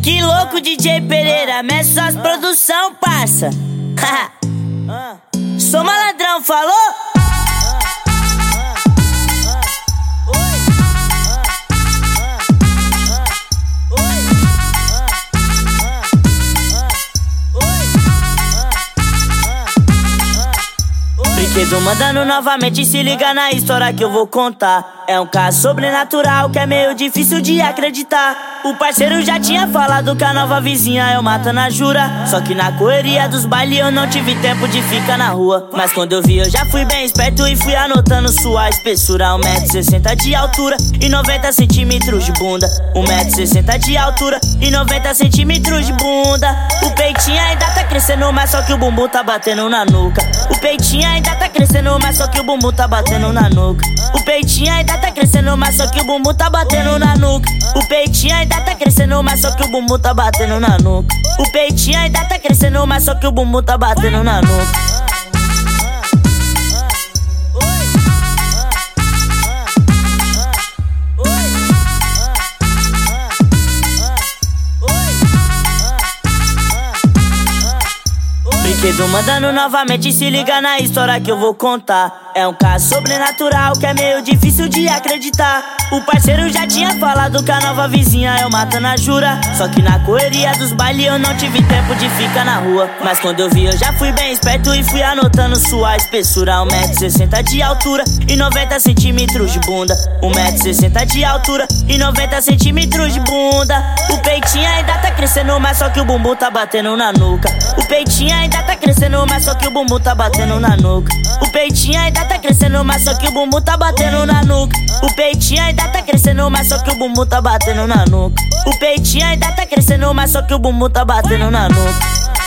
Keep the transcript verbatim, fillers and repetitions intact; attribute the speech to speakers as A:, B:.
A: Que louco, D J Pereira, mexe suas produção, parça. Sou malandrão, falou? Brinquedo mandando novamente, se liga na história que eu vou contar. É um caso sobrenatural que é meio difícil de acreditar. O parceiro já tinha falado que a nova vizinha eu mato na jura. Só que na correria dos bailes eu não tive tempo de ficar na rua. Mas quando eu vi eu já fui bem esperto e fui anotando sua espessura. um metro e sessenta de altura e noventa centímetros de bunda. um metro e sessenta de altura e noventa centímetros de bunda. O peitinho ainda tá crescendo, mas só que o bumbum tá batendo na nuca. O peitinho ainda tá crescendo, mas só que o bumbum tá batendo na nuca. O peitinho ainda tá crescendo, mas só que o bumbum tá batendo na nuca. O peitinho ainda tá crescendo, mas só que o bumbum tá batendo na nuca. O peitinho ainda tá crescendo, mas só que o bumbum tá batendo na nuca. Brinquedo mandando novamente, se liga na história que eu vou contar. É um caso sobrenatural que é meio difícil de acreditar. O parceiro já tinha falado que a nova vizinha eu mato na jura. Só que na correria dos bailes eu não tive tempo de ficar na rua. Mas quando eu vi eu já fui bem esperto e fui anotando sua espessura. um metro e sessenta de altura e noventa centímetros de bunda. um metro e sessenta de altura e noventa centímetros de bunda. O peitinho ainda tá crescendo, mas só que o bumbum tá batendo na nuca. O peitinho ainda tá crescendo, mas só que o bumbum tá batendo na nuca. O peitinho ainda tá crescendo, mas só que o bumbum tá batendo na nuca. O peitinho ainda tá crescendo, mas só que o bumbum tá batendo na nuca. O peitinho ainda tá crescendo, mas só que o bumbum tá batendo na nuca.